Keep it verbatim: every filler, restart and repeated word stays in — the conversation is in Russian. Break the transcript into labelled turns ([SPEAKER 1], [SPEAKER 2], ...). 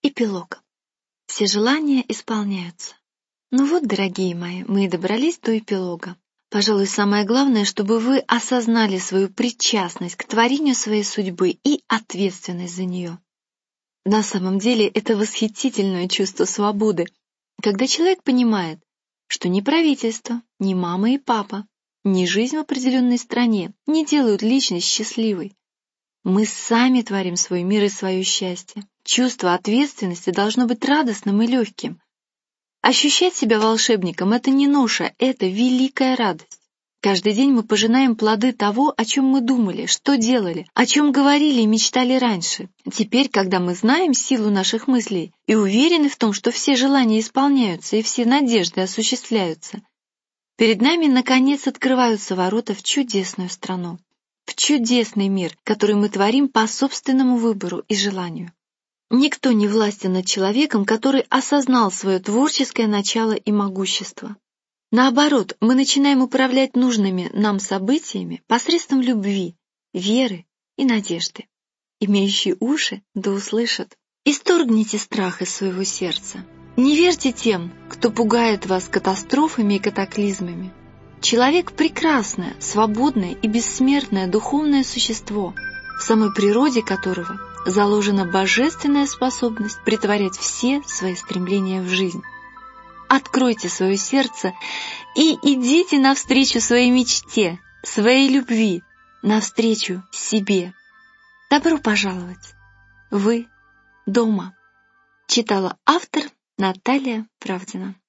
[SPEAKER 1] Эпилог. Все желания исполняются. Ну вот, дорогие мои, мы и добрались до эпилога. Пожалуй, самое главное, чтобы вы осознали свою причастность к творению своей судьбы и ответственность за нее. На самом деле это восхитительное чувство свободы, когда человек понимает, что ни правительство, ни мама и папа, ни жизнь в определенной стране не делают личность счастливой. Мы сами творим свой мир и свое счастье. Чувство ответственности должно быть радостным и легким. Ощущать себя волшебником — это не ноша, это великая радость. Каждый день мы пожинаем плоды того, о чем мы думали, что делали, о чем говорили и мечтали раньше. Теперь, когда мы знаем силу наших мыслей и уверены в том, что все желания исполняются и все надежды осуществляются, перед нами, наконец, открываются ворота в чудесную страну, в чудесный мир, который мы творим по собственному выбору и желанию. Никто не властен над человеком, который осознал свое творческое начало и могущество. Наоборот, мы начинаем управлять нужными нам событиями посредством любви, веры и надежды. Имеющие уши да услышат. Исторгните страх из своего сердца. Не верьте тем, кто пугает вас катастрофами и катаклизмами. Человек — прекрасное, свободное и бессмертное духовное существо, в самой природе которого заложена божественная способность претворять все свои стремления в жизнь. Откройте свое сердце и идите навстречу своей мечте, своей любви, навстречу себе. Добро пожаловать! Вы дома. Читала автор Наталья Правдина.